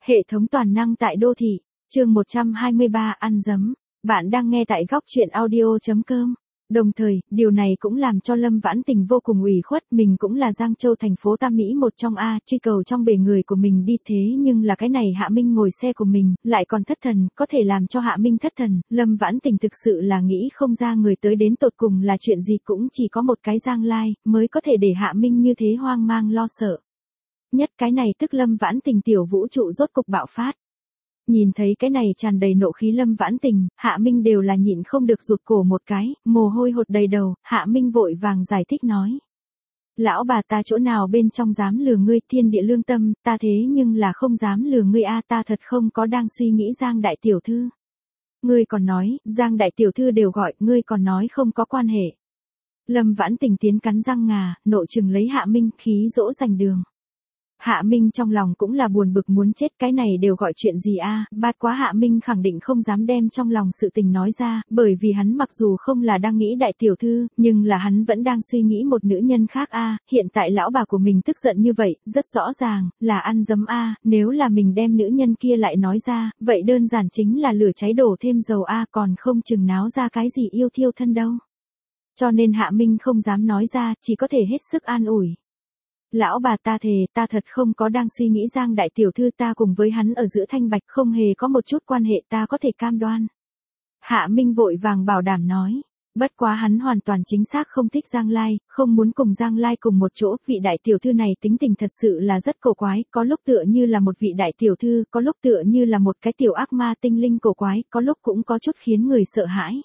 Hệ thống toàn năng tại đô thị, chương 123 ăn dấm. Bạn đang nghe tại góc truyện audio.com. Đồng thời, điều này cũng làm cho Lâm Vãn Tình vô cùng ủy khuất, mình cũng là Giang Châu thành phố Tam Mỹ một trong A, truy cầu trong bể người của mình đi thế nhưng là cái này Hạ Minh ngồi xe của mình, lại còn thất thần, có thể làm cho Hạ Minh thất thần, Lâm Vãn Tình thực sự là nghĩ không ra người tới đến tột cùng là chuyện gì, cũng chỉ có một cái Giang Lai, mới có thể để Hạ Minh như thế hoang mang lo sợ. Nhất cái này tức Lâm Vãn Tình tiểu vũ trụ rốt cục bạo phát. Nhìn thấy cái này tràn đầy nộ khí Lâm Vãn Tình, Hạ Minh đều là nhịn không được rụt cổ một cái, mồ hôi hột đầy đầu, Hạ Minh vội vàng giải thích nói. Lão bà ta chỗ nào bên trong dám lừa ngươi, thiên địa lương tâm, ta thế nhưng là không dám lừa ngươi a, ta thật không có đang suy nghĩ Giang đại tiểu thư. Ngươi còn nói, Giang đại tiểu thư đều gọi, ngươi còn nói không có quan hệ. Lâm Vãn Tình tiến cắn răng ngà, nộ trừng lấy Hạ Minh, khí dỗ dành đường. Hạ Minh trong lòng cũng là buồn bực muốn chết, cái này đều gọi chuyện gì a, bát quá Hạ Minh khẳng định không dám đem trong lòng sự tình nói ra, bởi vì hắn mặc dù không là đang nghĩ đại tiểu thư, nhưng là hắn vẫn đang suy nghĩ một nữ nhân khác a, hiện tại lão bà của mình tức giận như vậy, rất rõ ràng, là ăn dấm a, nếu là mình đem nữ nhân kia lại nói ra, vậy đơn giản chính là lửa cháy đổ thêm dầu a, còn không chừng náo ra cái gì yêu thiêu thân đâu. Cho nên Hạ Minh không dám nói ra, chỉ có thể hết sức an ủi. Lão bà ta thề, ta thật không có đang suy nghĩ Giang đại tiểu thư, ta cùng với hắn ở giữa thanh bạch không hề có một chút quan hệ, ta có thể cam đoan. Hạ Minh vội vàng bảo đảm nói. Bất quá hắn hoàn toàn chính xác không thích Giang Lai, không muốn cùng Giang Lai cùng một chỗ, vị đại tiểu thư này tính tình thật sự là rất cổ quái, có lúc tựa như là một vị đại tiểu thư, có lúc tựa như là một cái tiểu ác ma tinh linh cổ quái, có lúc cũng có chút khiến người sợ hãi.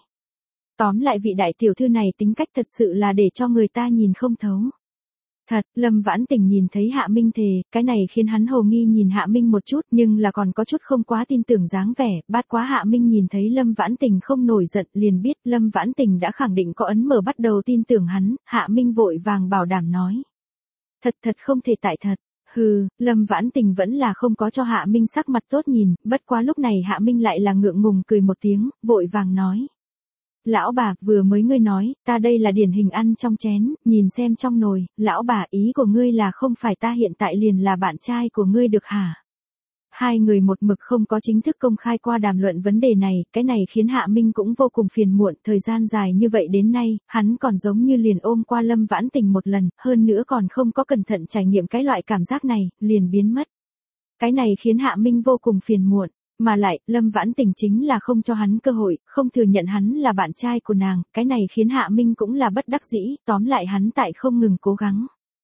Tóm lại vị đại tiểu thư này tính cách thật sự là để cho người ta nhìn không thấu. Thật, Lâm Vãn Tình nhìn thấy Hạ Minh thề, cái này khiến hắn hồ nghi nhìn Hạ Minh một chút, nhưng là còn có chút không quá tin tưởng dáng vẻ, bát quá Hạ Minh nhìn thấy Lâm Vãn Tình không nổi giận, liền biết Lâm Vãn Tình đã khẳng định có ấn mở, bắt đầu tin tưởng hắn, Hạ Minh vội vàng bảo đảm nói. Thật không thể tại thật. Hừ, Lâm Vãn Tình vẫn là không có cho Hạ Minh sắc mặt tốt nhìn, bất quá lúc này Hạ Minh lại là ngượng ngùng cười một tiếng, vội vàng nói. Lão bà, vừa mới ngươi nói, ta đây là điển hình ăn trong chén, nhìn xem trong nồi, lão bà, ý của ngươi là không phải ta hiện tại liền là bạn trai của ngươi được hả? Hai người một mực không có chính thức công khai qua đàm luận vấn đề này, cái này khiến Hạ Minh cũng vô cùng phiền muộn, thời gian dài như vậy đến nay, hắn còn giống như liền ôm qua Lâm Vãn Tình một lần, hơn nữa còn không có cẩn thận trải nghiệm cái loại cảm giác này, liền biến mất. Cái này khiến Hạ Minh vô cùng phiền muộn. Mà lại, Lâm Vãn Tình chính là không cho hắn cơ hội, không thừa nhận hắn là bạn trai của nàng, cái này khiến Hạ Minh cũng là bất đắc dĩ, tóm lại hắn tại không ngừng cố gắng.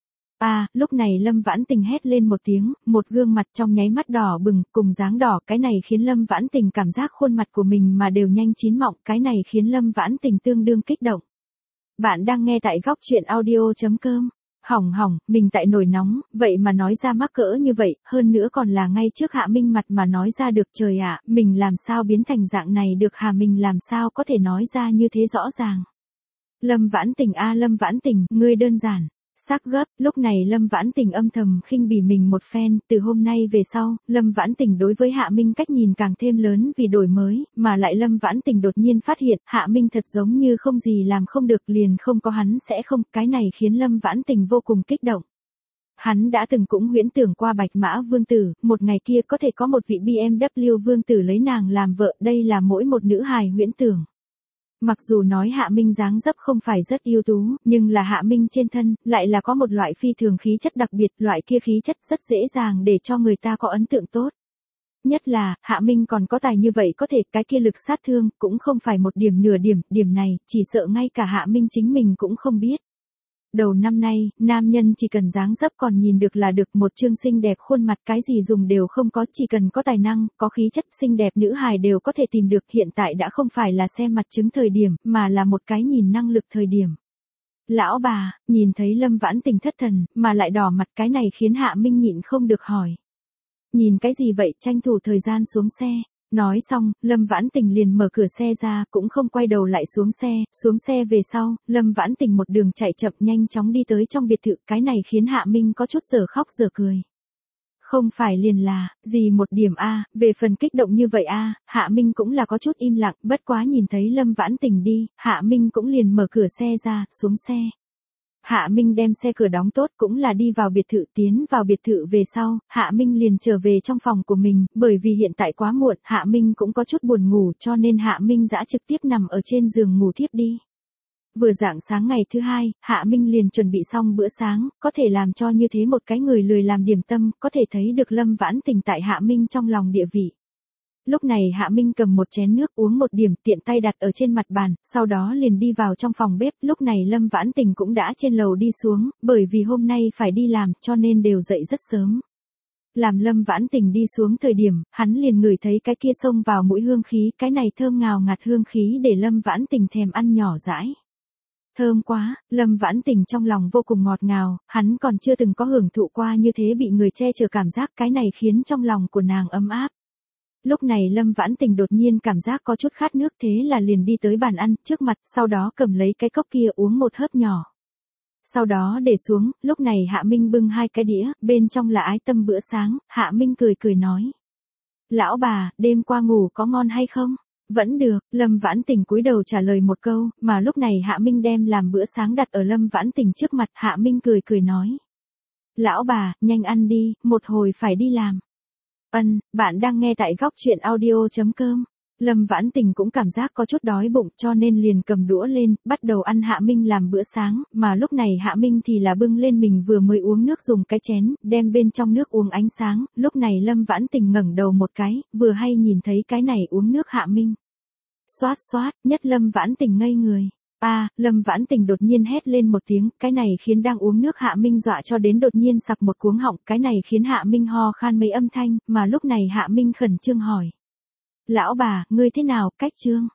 Lúc này Lâm Vãn Tình hét lên một tiếng, một gương mặt trong nháy mắt đỏ bừng, cùng dáng đỏ, cái này khiến Lâm Vãn Tình cảm giác khuôn mặt của mình mà đều nhanh chín mọng, cái này khiến Lâm Vãn Tình tương đương kích động. Bạn đang nghe tại góc truyện audio.com. Hỏng, mình tại nổi nóng, vậy mà nói ra mắc cỡ như vậy, hơn nữa còn là ngay trước Hạ Minh mặt mà nói ra được, trời ạ, mình làm sao biến thành dạng này được hả, mình làm sao có thể nói ra như thế rõ ràng. Lâm Vãn Tình Lâm Vãn Tình, ngươi đơn giản. Sắc gấp, lúc này Lâm Vãn Tình âm thầm khinh bỉ mình một phen, từ hôm nay về sau, Lâm Vãn Tình đối với Hạ Minh cách nhìn càng thêm lớn vì đổi mới, mà lại Lâm Vãn Tình đột nhiên phát hiện, Hạ Minh thật giống như không gì làm không được, liền không có hắn sẽ không, cái này khiến Lâm Vãn Tình vô cùng kích động. Hắn đã từng cũng huyễn tưởng qua Bạch Mã Vương Tử, một ngày kia có thể có một vị BMW Vương Tử lấy nàng làm vợ, đây là mỗi một nữ hài huyễn tưởng. Mặc dù nói Hạ Minh dáng dấp không phải rất ưu tú, nhưng là Hạ Minh trên thân, lại là có một loại phi thường khí chất đặc biệt, loại kia khí chất rất dễ dàng để cho người ta có ấn tượng tốt. Nhất là, Hạ Minh còn có tài như vậy, có thể cái kia lực sát thương, cũng không phải một điểm nửa điểm, điểm này, chỉ sợ ngay cả Hạ Minh chính mình cũng không biết. Đầu năm nay, nam nhân chỉ cần dáng dấp còn nhìn được là được, một chương xinh đẹp khuôn mặt cái gì dùng đều không có, chỉ cần có tài năng, có khí chất xinh đẹp nữ hài đều có thể tìm được, hiện tại đã không phải là xem mặt chứng thời điểm, mà là một cái nhìn năng lực thời điểm. Lão bà, nhìn thấy Lâm Vãn Tình thất thần, mà lại đỏ mặt, cái này khiến Hạ Minh nhịn không được hỏi. Nhìn cái gì vậy, tranh thủ thời gian xuống xe. Nói xong, Lâm Vãn Tình liền mở cửa xe ra, cũng không quay đầu lại xuống xe về sau, Lâm Vãn Tình một đường chạy chậm nhanh chóng đi tới trong biệt thự, cái này khiến Hạ Minh có chút giờ khóc giờ cười. Không phải liền là, gì một điểm về phần kích động như vậy Hạ Minh cũng là có chút im lặng, bất quá nhìn thấy Lâm Vãn Tình đi, Hạ Minh cũng liền mở cửa xe ra, xuống xe. Hạ Minh đem xe cửa đóng tốt cũng là đi vào biệt thự, tiến vào biệt thự về sau, Hạ Minh liền trở về trong phòng của mình, bởi vì hiện tại quá muộn, Hạ Minh cũng có chút buồn ngủ cho nên Hạ Minh dã trực tiếp nằm ở trên giường ngủ thiếp đi. Vừa rạng sáng ngày thứ hai, Hạ Minh liền chuẩn bị xong bữa sáng, có thể làm cho như thế một cái người lười làm điểm tâm, có thể thấy được Lâm Vãn Tình tại Hạ Minh trong lòng địa vị. Lúc này Hạ Minh cầm một chén nước uống một điểm tiện tay đặt ở trên mặt bàn, sau đó liền đi vào trong phòng bếp, lúc này Lâm Vãn Tình cũng đã trên lầu đi xuống, bởi vì hôm nay phải đi làm cho nên đều dậy rất sớm. Làm Lâm Vãn Tình đi xuống thời điểm, hắn liền ngửi thấy cái kia xông vào mũi hương khí, cái này thơm ngào ngạt hương khí để Lâm Vãn Tình thèm ăn nhỏ dãi. Thơm quá, Lâm Vãn Tình trong lòng vô cùng ngọt ngào, hắn còn chưa từng có hưởng thụ qua như thế bị người che chở cảm giác, cái này khiến trong lòng của nàng ấm áp. Lúc này Lâm Vãn Tình đột nhiên cảm giác có chút khát nước thế là liền đi tới bàn ăn trước mặt, sau đó cầm lấy cái cốc kia uống một hớp nhỏ. Sau đó để xuống, lúc này Hạ Minh bưng hai cái đĩa, bên trong là ái tâm bữa sáng, Hạ Minh cười cười nói. Lão bà, đêm qua ngủ có ngon hay không? Vẫn được, Lâm Vãn Tình cúi đầu trả lời một câu, mà lúc này Hạ Minh đem làm bữa sáng đặt ở Lâm Vãn Tình trước mặt, Hạ Minh cười cười nói. Lão bà, nhanh ăn đi, một hồi phải đi làm. Bạn đang nghe tại góc truyện audio.com. Lâm Vãn Tình cũng cảm giác có chút đói bụng cho nên liền cầm đũa lên, bắt đầu ăn Hạ Minh làm bữa sáng, mà lúc này Hạ Minh thì là bưng lên mình vừa mới uống nước dùng cái chén, đem bên trong nước uống ánh sáng, lúc này Lâm Vãn Tình ngẩng đầu một cái, vừa hay nhìn thấy cái này uống nước Hạ Minh. Xoát xoát, nhất Lâm Vãn Tình ngây người. Lâm Vãn Tình đột nhiên hét lên một tiếng, cái này khiến đang uống nước Hạ Minh dọa cho đến đột nhiên sặc một cuống họng, cái này khiến Hạ Minh ho khan mấy âm thanh, mà lúc này Hạ Minh khẩn trương hỏi. Lão bà, ngươi thế nào, cách trương?